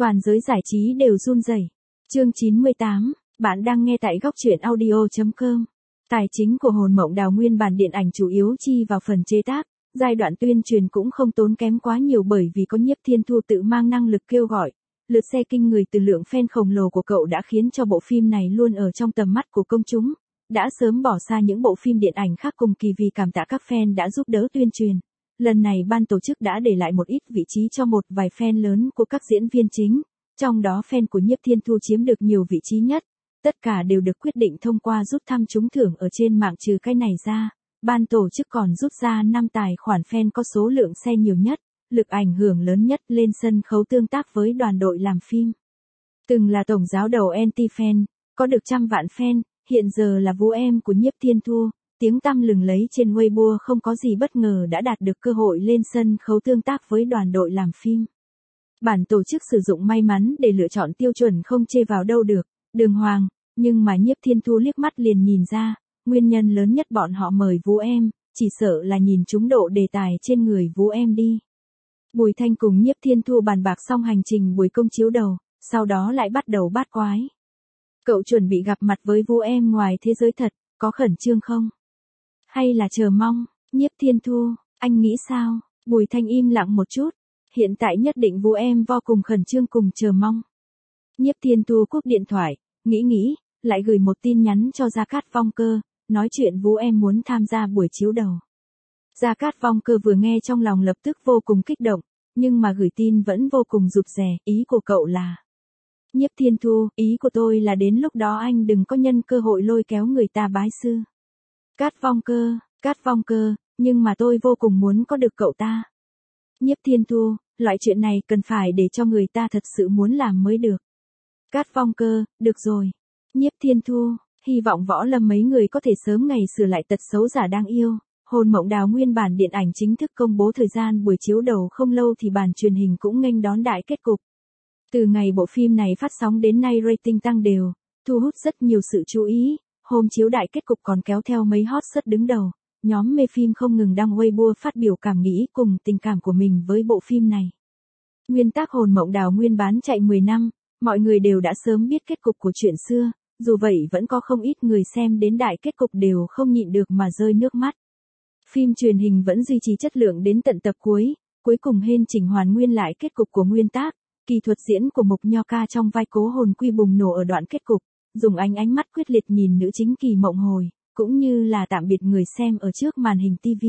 Toàn giới giải trí đều run rẩy. Chương 98, bạn đang nghe tại góc truyện audio.com. Tài chính của Hồn Mộng Đào nguyên bản điện ảnh chủ yếu chi vào phần chế tác, giai đoạn tuyên truyền cũng không tốn kém quá nhiều bởi vì có Nhiếp Thiên Thu tự mang năng lực kêu gọi. Lượt xe kinh người từ lượng fan khổng lồ của cậu đã khiến cho bộ phim này luôn ở trong tầm mắt của công chúng, đã sớm bỏ xa những bộ phim điện ảnh khác cùng kỳ vì cảm tạ các fan đã giúp đỡ tuyên truyền. Lần này ban tổ chức đã để lại một ít vị trí cho một vài fan lớn của các diễn viên chính, trong đó fan của Nhiếp Thiên Thu chiếm được nhiều vị trí nhất. Tất cả đều được quyết định thông qua rút thăm trúng thưởng ở trên mạng. Trừ cái này ra, ban tổ chức còn rút ra 5 tài khoản fan có số lượng share nhiều nhất, lực ảnh hưởng lớn nhất lên sân khấu tương tác với đoàn đội làm phim. Từng là tổng giáo đầu anti-fan, có được trăm vạn fan, hiện giờ là vú em của Nhiếp Thiên Thu, tiếng tăm lừng lấy trên Weibo không có gì bất ngờ đã đạt được cơ hội lên sân khấu tương tác với đoàn đội làm phim. Bản tổ chức sử dụng may mắn để lựa chọn tiêu chuẩn không chê vào đâu được, đường hoàng, nhưng mà Nhiếp Thiên Thu liếc mắt liền nhìn ra, nguyên nhân lớn nhất bọn họ mời vú em, chỉ sợ là nhìn trúng độ đề tài trên người vú em đi. Bùi Thanh cùng Nhiếp Thiên Thu bàn bạc xong hành trình buổi công chiếu đầu, sau đó lại bắt đầu bát quái. Cậu chuẩn bị gặp mặt với vú em ngoài thế giới thật, có khẩn trương không? Hay là chờ mong? Nhiếp Thiên Thu, anh nghĩ sao? Bùi Thanh im lặng một chút, hiện tại nhất định vú em vô cùng khẩn trương cùng chờ mong. Nhiếp Thiên Thu cúp điện thoại, nghĩ, lại gửi một tin nhắn cho Gia Cát Vong Cơ, nói chuyện vú em muốn tham gia buổi chiếu đầu. Gia Cát Vong Cơ vừa nghe trong lòng lập tức vô cùng kích động, nhưng mà gửi tin vẫn vô cùng rụt rè, ý của cậu là. Nhiếp Thiên Thu, ý của tôi là đến lúc đó anh đừng có nhân cơ hội lôi kéo người ta bái sư. Cát Vong Cơ, nhưng mà tôi vô cùng muốn có được cậu ta. Nhiếp Thiên Thu, loại chuyện này cần phải để cho người ta thật sự muốn làm mới được. Cát Vong Cơ, được rồi. Nhiếp Thiên Thu, hy vọng Võ Lâm mấy người có thể sớm ngày sửa lại tật xấu giả đang yêu. Hồn Mộng Đào nguyên bản điện ảnh chính thức công bố thời gian buổi chiếu đầu không lâu thì bản truyền hình cũng nghênh đón đại kết cục. Từ ngày bộ phim này phát sóng đến nay rating tăng đều, thu hút rất nhiều sự chú ý. Hôm chiếu đại kết cục còn kéo theo mấy hot search đứng đầu. Nhóm mê phim không ngừng đăng Weibo phát biểu cảm nghĩ cùng tình cảm của mình với bộ phim này. Nguyên tác Hồn Mộng Đào nguyên bán chạy 10 năm, mọi người đều đã sớm biết kết cục của chuyện xưa, dù vậy vẫn có không ít người xem đến đại kết cục đều không nhịn được mà rơi nước mắt. Phim truyền hình vẫn duy trì chất lượng đến tận tập cuối cùng hên chỉnh hoàn nguyên lại kết cục của nguyên tác. Kỳ thuật diễn của Mục Nho Ca trong vai Cố Hồn Quy bùng nổ ở đoạn kết cục, dùng ánh mắt quyết liệt nhìn nữ chính Kỳ Mộng Hồi, cũng như là tạm biệt người xem ở trước màn hình TV.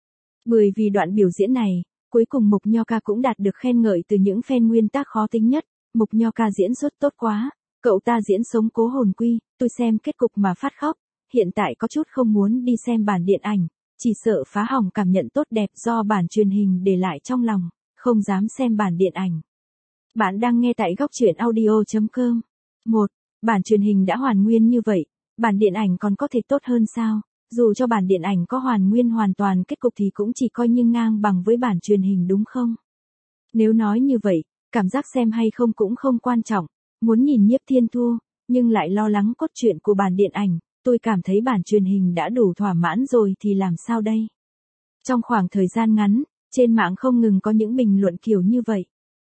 Bởi vì đoạn biểu diễn này, cuối cùng Mục Nho Ca cũng đạt được khen ngợi từ những fan nguyên tác khó tính nhất. Mục Nho Ca diễn xuất tốt quá, cậu ta diễn sống Cố Hồn Quy, tôi xem kết cục mà phát khóc, hiện tại có chút không muốn đi xem bản điện ảnh, chỉ sợ phá hỏng cảm nhận tốt đẹp do bản truyền hình để lại trong lòng, không dám xem bản điện ảnh. Bạn đang nghe tại góc truyện audio.com. 1. Bản truyền hình đã hoàn nguyên như vậy, bản điện ảnh còn có thể tốt hơn sao? Dù cho bản điện ảnh có hoàn nguyên hoàn toàn kết cục thì cũng chỉ coi như ngang bằng với bản truyền hình đúng không? Nếu nói như vậy, cảm giác xem hay không cũng không quan trọng, muốn nhìn Nhiếp Thiên Thu, nhưng lại lo lắng cốt truyện của bản điện ảnh, tôi cảm thấy bản truyền hình đã đủ thỏa mãn rồi thì làm sao đây? Trong khoảng thời gian ngắn, trên mạng không ngừng có những bình luận kiểu như vậy.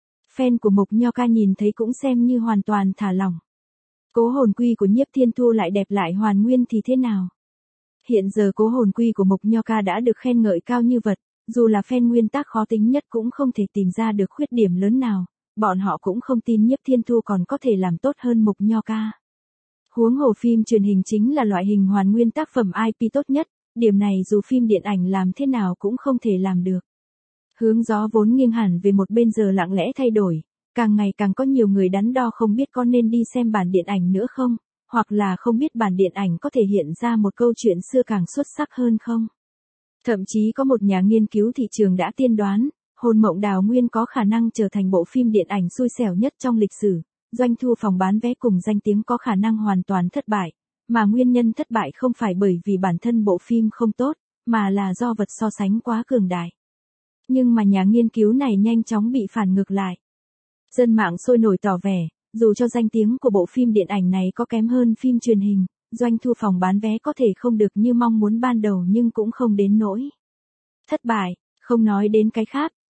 Fan của Mục Nho Ca nhìn thấy cũng xem như hoàn toàn thả lỏng. Cố Hồn Quy của Nhiếp Thiên Thu lại đẹp lại hoàn nguyên thì thế nào? Hiện giờ Cố Hồn Quy của Mục Nho Ca đã được khen ngợi cao như vật, dù là fan nguyên tác khó tính nhất cũng không thể tìm ra được khuyết điểm lớn nào, bọn họ cũng không tin Nhiếp Thiên Thu còn có thể làm tốt hơn Mục Nho Ca. Huống hồ phim truyền hình chính là loại hình hoàn nguyên tác phẩm IP tốt nhất, điểm này dù phim điện ảnh làm thế nào cũng không thể làm được. Hướng gió vốn nghiêng hẳn về một bên giờ lặng lẽ thay đổi, càng ngày càng có nhiều người đắn đo không biết có nên đi xem bản điện ảnh nữa không, hoặc là không biết bản điện ảnh có thể hiện ra một câu chuyện xưa càng xuất sắc hơn không. Thậm chí có một nhà nghiên cứu thị trường đã tiên đoán, Hồn Mộng Đào nguyên có khả năng trở thành bộ phim điện ảnh xui xẻo nhất trong lịch sử, doanh thu phòng bán vé cùng danh tiếng có khả năng hoàn toàn thất bại, mà nguyên nhân thất bại không phải bởi vì bản thân bộ phim không tốt, mà là do vật so sánh quá cường đại. Nhưng mà nhà nghiên cứu này nhanh chóng bị phản ngược lại. Dân mạng sôi nổi tỏ vẻ, dù cho danh tiếng của bộ phim điện ảnh này có kém hơn phim truyền hình, doanh thu phòng bán vé có thể không được như mong muốn ban đầu nhưng cũng không đến nỗi thất bại, không nói đến cái khác,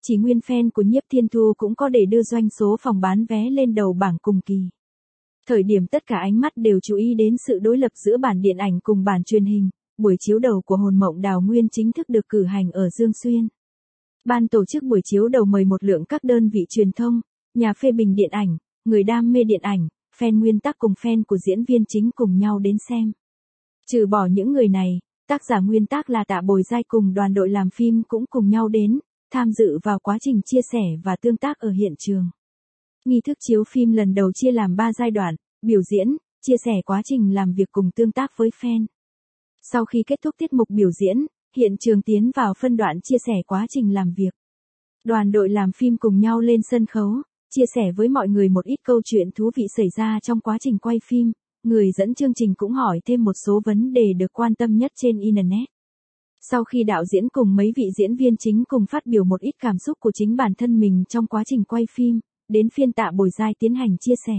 chỉ nguyên fan của Nhiếp Thiên Thu cũng có để đưa doanh số phòng bán vé lên đầu bảng cùng kỳ. Thời điểm tất cả ánh mắt đều chú ý đến sự đối lập giữa bản điện ảnh cùng bản truyền hình, buổi chiếu đầu của Hồn Mộng Đào Nguyên chính thức được cử hành ở Dương Xuyên. Ban tổ chức buổi chiếu đầu mời một lượng các đơn vị truyền thông, nhà phê bình điện ảnh, người đam mê điện ảnh, fan nguyên tác cùng fan của diễn viên chính cùng nhau đến xem. Trừ bỏ những người này, tác giả nguyên tác là Tạ Bồi Giai cùng đoàn đội làm phim cũng cùng nhau đến, tham dự vào quá trình chia sẻ và tương tác ở hiện trường. Nghi thức chiếu phim lần đầu chia làm 3 giai đoạn, biểu diễn, chia sẻ quá trình làm việc cùng tương tác với fan. Sau khi kết thúc tiết mục biểu diễn, hiện trường tiến vào phân đoạn chia sẻ quá trình làm việc. Đoàn đội làm phim cùng nhau lên sân khấu, chia sẻ với mọi người một ít câu chuyện thú vị xảy ra trong quá trình quay phim. Người dẫn chương trình cũng hỏi thêm một số vấn đề được quan tâm nhất trên Internet. Sau khi đạo diễn cùng mấy vị diễn viên chính cùng phát biểu một ít cảm xúc của chính bản thân mình trong quá trình quay phim, đến phiên Tạ Bồi Giai tiến hành chia sẻ.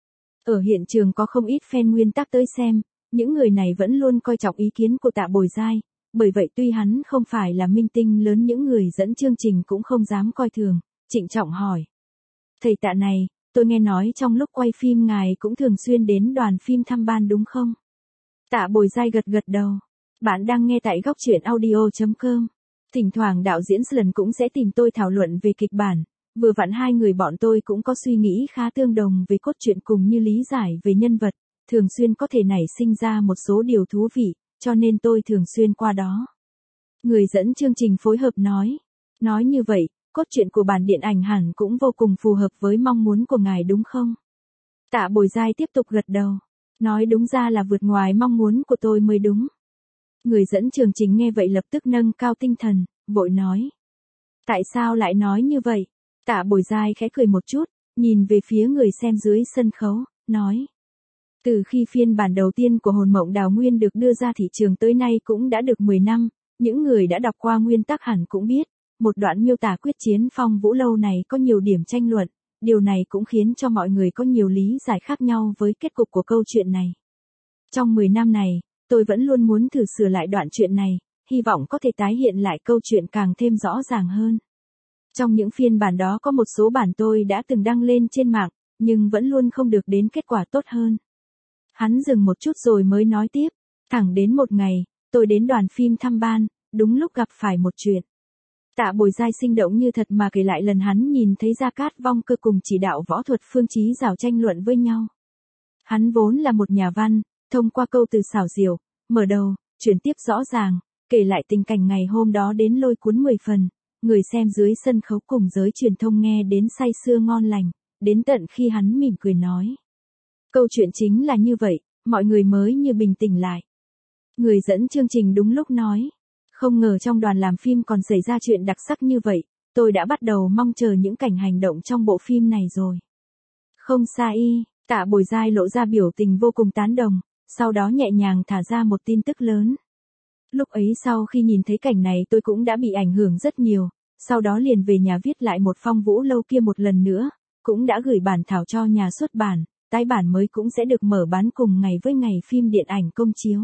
Ở hiện trường có không ít fan nguyên tác tới xem, những người này vẫn luôn coi trọng ý kiến của Tạ Bồi Giai, bởi vậy tuy hắn không phải là minh tinh lớn những người dẫn chương trình cũng không dám coi thường, trịnh trọng hỏi. Thầy Tạ này, tôi nghe nói trong lúc quay phim ngài cũng thường xuyên đến đoàn phim thăm ban đúng không? Tạ Bồi Giai gật gật đầu. Bạn đang nghe tại góc truyện audio.com. Thỉnh thoảng đạo diễn Slan cũng sẽ tìm tôi thảo luận về kịch bản, vừa vặn hai người bọn tôi cũng có suy nghĩ khá tương đồng về cốt truyện cùng như lý giải về nhân vật, thường xuyên có thể nảy sinh ra một số điều thú vị, cho nên tôi thường xuyên qua đó. Người dẫn chương trình phối hợp nói. Nói như vậy, cốt truyện của bản điện ảnh hẳn cũng vô cùng phù hợp với mong muốn của ngài đúng không? Tạ Bồi Giai tiếp tục gật đầu. Nói đúng ra là vượt ngoài mong muốn của tôi mới đúng. Người dẫn chương trình nghe vậy lập tức nâng cao tinh thần, vội nói. Tại sao lại nói như vậy? Tạ Bồi Giai khẽ cười một chút, nhìn về phía người xem dưới sân khấu, nói. Từ khi phiên bản đầu tiên của Hồn Mộng Đào Nguyên được đưa ra thị trường tới nay cũng đã được 10 năm, những người đã đọc qua nguyên tác hẳn cũng biết, một đoạn miêu tả quyết chiến Phong Vũ Lâu này có nhiều điểm tranh luận, điều này cũng khiến cho mọi người có nhiều lý giải khác nhau với kết cục của câu chuyện này. Trong 10 năm này, tôi vẫn luôn muốn thử sửa lại đoạn chuyện này, hy vọng có thể tái hiện lại câu chuyện càng thêm rõ ràng hơn. Trong những phiên bản đó có một số bản tôi đã từng đăng lên trên mạng, nhưng vẫn luôn không được đến kết quả tốt hơn. Hắn dừng một chút rồi mới nói tiếp, thẳng đến một ngày, tôi đến đoàn phim thăm ban, đúng lúc gặp phải một chuyện. Tạ Bồi Giai sinh động như thật mà kể lại lần hắn nhìn thấy Gia Cát Vong Cơ cùng chỉ đạo võ thuật Phương Chí Giảo tranh luận với nhau. Hắn vốn là một nhà văn, thông qua câu từ xảo diệu, mở đầu, chuyển tiếp rõ ràng, kể lại tình cảnh ngày hôm đó đến lôi cuốn 10 phần, người xem dưới sân khấu cùng giới truyền thông nghe đến say sưa ngon lành, đến tận khi hắn mỉm cười nói. Câu chuyện chính là như vậy, mọi người mới như bình tĩnh lại. Người dẫn chương trình đúng lúc nói. Không ngờ trong đoàn làm phim còn xảy ra chuyện đặc sắc như vậy, tôi đã bắt đầu mong chờ những cảnh hành động trong bộ phim này rồi. Không sai, Tạ Bồi Giai lộ ra biểu tình vô cùng tán đồng, sau đó nhẹ nhàng thả ra một tin tức lớn. Lúc ấy sau khi nhìn thấy cảnh này tôi cũng đã bị ảnh hưởng rất nhiều, sau đó liền về nhà viết lại một Phong Vũ Lâu kia một lần nữa, cũng đã gửi bản thảo cho nhà xuất bản, tái bản mới cũng sẽ được mở bán cùng ngày với ngày phim điện ảnh công chiếu.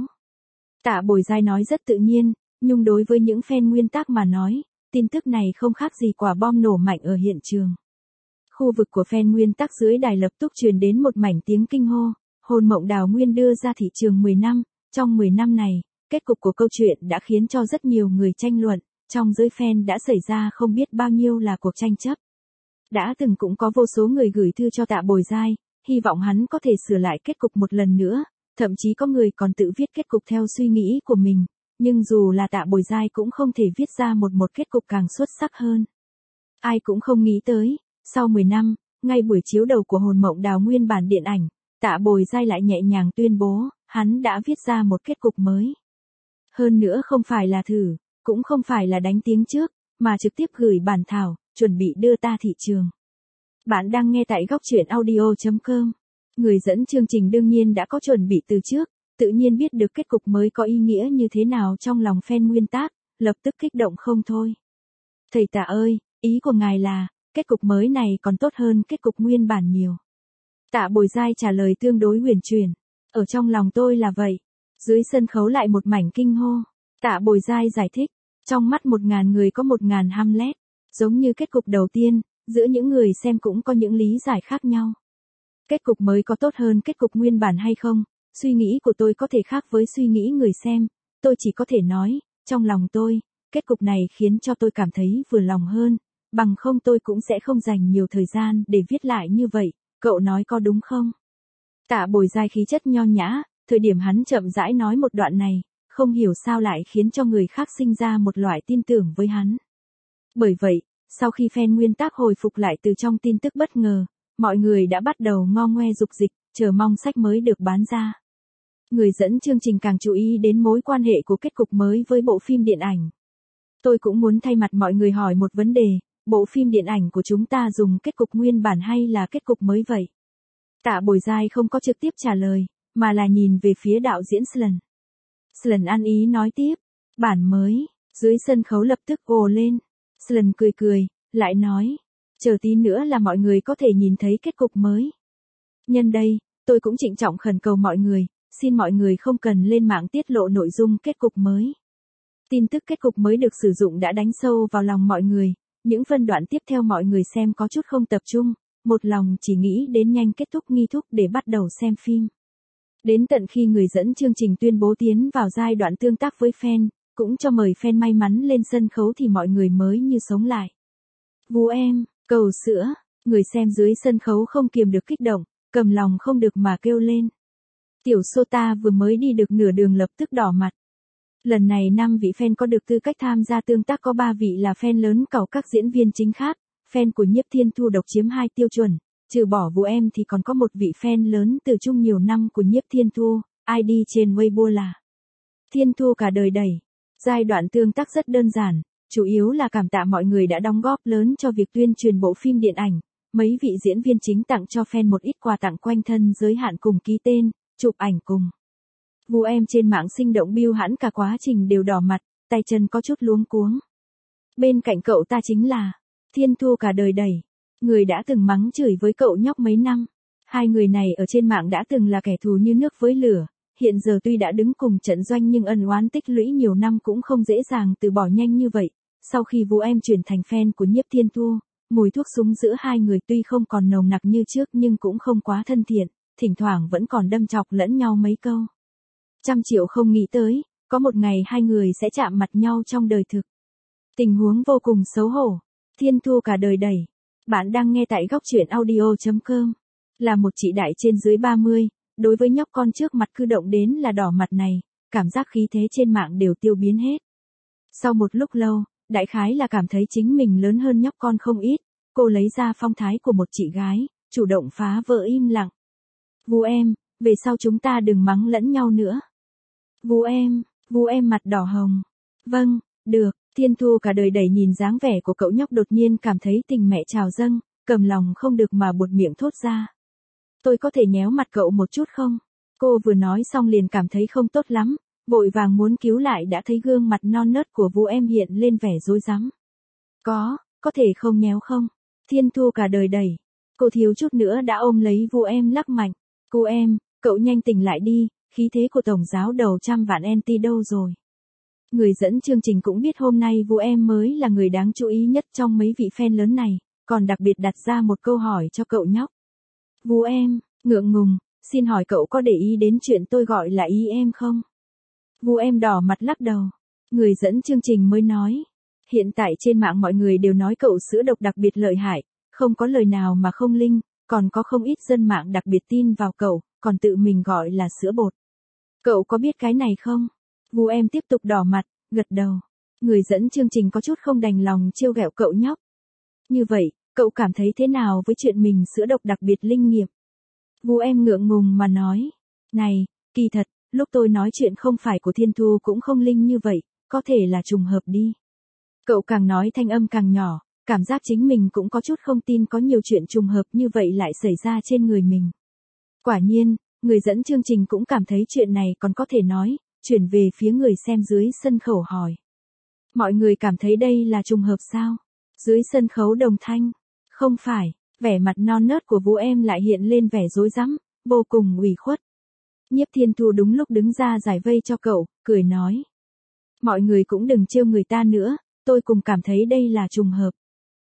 Tạ Bồi Giai nói rất tự nhiên, nhưng đối với những fan nguyên tác mà nói, tin tức này không khác gì quả bom nổ mạnh ở hiện trường. Khu vực của fan nguyên tác dưới đài lập tức truyền đến một mảnh tiếng kinh hô, Hồn Mộng Đào Nguyên đưa ra thị trường 10 năm, trong 10 năm này, kết cục của câu chuyện đã khiến cho rất nhiều người tranh luận, trong giới fan đã xảy ra không biết bao nhiêu là cuộc tranh chấp. Đã từng cũng có vô số người gửi thư cho Tạ Bồi Giai, hy vọng hắn có thể sửa lại kết cục một lần nữa, thậm chí có người còn tự viết kết cục theo suy nghĩ của mình. Nhưng dù là Tạ Bồi Giai cũng không thể viết ra một kết cục càng xuất sắc hơn. Ai cũng không nghĩ tới, sau 10 năm, ngay buổi chiếu đầu của Hồn Mộng Đào Nguyên bản điện ảnh, Tạ Bồi Giai lại nhẹ nhàng tuyên bố, hắn đã viết ra một kết cục mới. Hơn nữa không phải là thử, cũng không phải là đánh tiếng trước, mà trực tiếp gửi bản thảo, chuẩn bị đưa ta thị trường. Bạn đang nghe tại góc truyện audio.com. Người dẫn chương trình đương nhiên đã có chuẩn bị từ trước, tự nhiên biết được kết cục mới có ý nghĩa như thế nào trong lòng fan nguyên tác, lập tức kích động không thôi. Thầy Tạ ơi, ý của ngài là, kết cục mới này còn tốt hơn kết cục nguyên bản nhiều. Tạ Bồi Giai trả lời tương đối huyền chuyển, ở trong lòng tôi là vậy. Dưới sân khấu lại một mảnh kinh hô. Tạ Bồi Giai giải thích, trong mắt 1000 người có 1000 Hamlet. Giống như kết cục đầu tiên, giữa những người xem cũng có những lý giải khác nhau. Kết cục mới có tốt hơn kết cục nguyên bản hay không, suy nghĩ của tôi có thể khác với suy nghĩ người xem, tôi chỉ có thể nói, trong lòng tôi, kết cục này khiến cho tôi cảm thấy vừa lòng hơn, bằng không tôi cũng sẽ không dành nhiều thời gian để viết lại như vậy, cậu nói có đúng không? Tạ Bồi Giai khí chất nho nhã, thời điểm hắn chậm rãi nói một đoạn này, không hiểu sao lại khiến cho người khác sinh ra một loại tin tưởng với hắn. Bởi vậy, sau khi fan nguyên tác hồi phục lại từ trong tin tức bất ngờ, mọi người đã bắt đầu ngo ngoe dục dịch, chờ mong sách mới được bán ra. Người dẫn chương trình càng chú ý đến mối quan hệ của kết cục mới với bộ phim điện ảnh. Tôi cũng muốn thay mặt mọi người hỏi một vấn đề, bộ phim điện ảnh của chúng ta dùng kết cục nguyên bản hay là kết cục mới vậy? Tạ Bồi Giai không có trực tiếp trả lời, mà là nhìn về phía đạo diễn Slan. Slan ăn ý nói tiếp, bản mới, dưới sân khấu lập tức ồ lên. Slan cười cười, lại nói, chờ tí nữa là mọi người có thể nhìn thấy kết cục mới. Nhân đây, tôi cũng trịnh trọng khẩn cầu mọi người, xin mọi người không cần lên mạng tiết lộ nội dung kết cục mới. Tin tức kết cục mới được sử dụng đã đánh sâu vào lòng mọi người, những phân đoạn tiếp theo mọi người xem có chút không tập trung, một lòng chỉ nghĩ đến nhanh kết thúc nghi thức để bắt đầu xem phim. Đến tận khi người dẫn chương trình tuyên bố tiến vào giai đoạn tương tác với fan, cũng cho mời fan may mắn lên sân khấu thì mọi người mới như sống lại. Vú em, cầu sữa, người xem dưới sân khấu không kiềm được kích động, cầm lòng không được mà kêu lên. Tiểu Sota vừa mới đi được nửa đường lập tức đỏ mặt. Lần này 5 vị fan có được tư cách tham gia tương tác có 3 vị là fan lớn cẩu các diễn viên chính khác, fan của Nhiếp Thiên Thu độc chiếm 2 tiêu chuẩn, trừ bỏ Vũ Em thì còn có một vị fan lớn từ chung nhiều năm của Nhiếp Thiên Thu, ID trên Weibo là Thiên Thu cả đời đẩy. Giai đoạn tương tác rất đơn giản, chủ yếu là cảm tạ mọi người đã đóng góp lớn cho việc tuyên truyền bộ phim điện ảnh, mấy vị diễn viên chính tặng cho fan một ít quà tặng quanh thân giới hạn cùng ký tên, chụp ảnh cùng. Vũ Em trên mạng sinh động bill hẳn cả quá trình đều đỏ mặt, tay chân có chút luống cuống. Bên cạnh cậu ta chính là Thiên Thu cả đời đẩy, người đã từng mắng chửi với cậu nhóc mấy năm. Hai người này ở trên mạng đã từng là kẻ thù như nước với lửa, hiện giờ tuy đã đứng cùng trận doanh nhưng ân oán tích lũy nhiều năm cũng không dễ dàng từ bỏ nhanh như vậy. Sau khi Vũ Em chuyển thành fan của Nhiếp Thiên Thu, mùi thuốc súng giữa hai người tuy không còn nồng nặc như trước nhưng cũng không quá thân thiện, thỉnh thoảng vẫn còn đâm chọc lẫn nhau mấy câu. 100 triệu không nghĩ tới, có một ngày hai người sẽ chạm mặt nhau trong đời thực. Tình huống vô cùng xấu hổ. Thiên Thu cả đời đẩy. Bạn đang nghe tại góc truyện audio.com. Là một chị đại trên dưới 30, đối với nhóc con trước mặt cư động đến là đỏ mặt này, cảm giác khí thế trên mạng đều tiêu biến hết. Sau một lúc lâu, đại khái là cảm thấy chính mình lớn hơn nhóc con không ít, cô lấy ra phong thái của một chị gái, chủ động phá vỡ im lặng. Vũ Em, về sau chúng ta đừng mắng lẫn nhau nữa. Vũ Em mặt đỏ hồng. Vâng, được. Thiên Thu cả đời đẩy nhìn dáng vẻ của cậu nhóc đột nhiên cảm thấy tình mẹ trào dâng, cầm lòng không được mà buột miệng thốt ra. Tôi có thể nhéo mặt cậu một chút không? Cô vừa nói xong liền cảm thấy không tốt lắm, vội vàng muốn cứu lại đã thấy gương mặt non nớt của Vũ Em hiện lên vẻ rối rắm. Có thể không nhéo không? Thiên Thu cả đời đẩy. Cô thiếu chút nữa đã ôm lấy Vũ Em lắc mạnh. Cô em, cậu nhanh tỉnh lại đi, khí thế của tổng giáo đầu 100 vạn NT đâu rồi? Người dẫn chương trình cũng biết hôm nay Vũ Em mới là người đáng chú ý nhất trong mấy vị fan lớn này, còn đặc biệt đặt ra một câu hỏi cho cậu nhóc. Vũ Em, ngượng ngùng, xin hỏi cậu có để ý đến chuyện tôi gọi là ý em không? Vũ Em đỏ mặt lắc đầu. Người dẫn chương trình mới nói. Hiện tại trên mạng mọi người đều nói cậu sữa độc đặc biệt lợi hại, không có lời nào mà không linh, còn có không ít dân mạng đặc biệt tin vào cậu, còn tự mình gọi là sữa bột. Cậu có biết cái này không? Vũ Em tiếp tục đỏ mặt, gật đầu. Người dẫn chương trình có chút không đành lòng trêu ghẹo cậu nhóc. Như vậy, cậu cảm thấy thế nào với chuyện mình sữa độc đặc biệt linh nghiệm? Vũ Em ngượng ngùng mà nói. Này, kỳ thật, lúc tôi nói chuyện không phải của Thiên Thu cũng không linh như vậy, có thể là trùng hợp đi. Cậu càng nói thanh âm càng nhỏ, cảm giác chính mình cũng có chút không tin có nhiều chuyện trùng hợp như vậy lại xảy ra trên người mình. Quả nhiên, người dẫn chương trình cũng cảm thấy chuyện này còn có thể nói, chuyển về phía người xem dưới sân khấu hỏi. Mọi người cảm thấy đây là trùng hợp sao? Dưới sân khấu đồng thanh. Không phải, vẻ mặt non nớt của Vũ Em lại hiện lên vẻ rối rắm, vô cùng ủy khuất. Nhiếp Thiên Thu đúng lúc đứng ra giải vây cho cậu, cười nói. Mọi người cũng đừng trêu người ta nữa, tôi cùng cảm thấy đây là trùng hợp.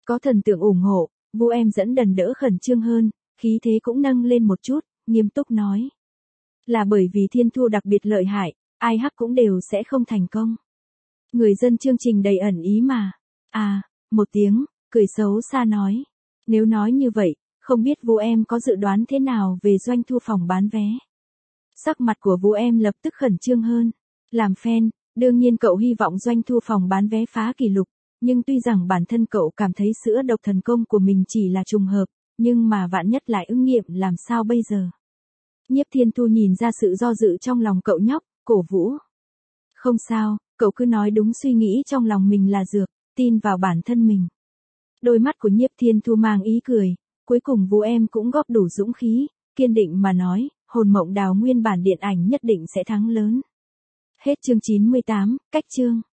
Có thần tượng ủng hộ, Vu Em dẫn đần đỡ khẩn trương hơn, khí thế cũng nâng lên một chút, nghiêm túc nói. Là bởi vì Thiên Thu đặc biệt lợi hại, ai hắc cũng đều sẽ không thành công. Người dân chương trình đầy ẩn ý mà. À, một tiếng, cười xấu xa nói. Nếu nói như vậy, không biết Vu Em có dự đoán thế nào về doanh thu phòng bán vé. Sắc mặt của Vu Em lập tức khẩn trương hơn. Làm fan, đương nhiên cậu hy vọng doanh thu phòng bán vé phá kỷ lục, nhưng tuy rằng bản thân cậu cảm thấy sữa độc thần công của mình chỉ là trùng hợp, nhưng mà vạn nhất lại ứng nghiệm làm sao bây giờ. Nhiếp Thiên Thu nhìn ra sự do dự trong lòng cậu nhóc, cổ vũ. Không sao, cậu cứ nói đúng suy nghĩ trong lòng mình là dược, tin vào bản thân mình. Đôi mắt của Nhiếp Thiên Thu mang ý cười, cuối cùng Vu Em cũng góp đủ dũng khí, kiên định mà nói, Hồn Mộng Đào nguyên bản điện ảnh nhất định sẽ thắng lớn. Hết chương 98, cách chương.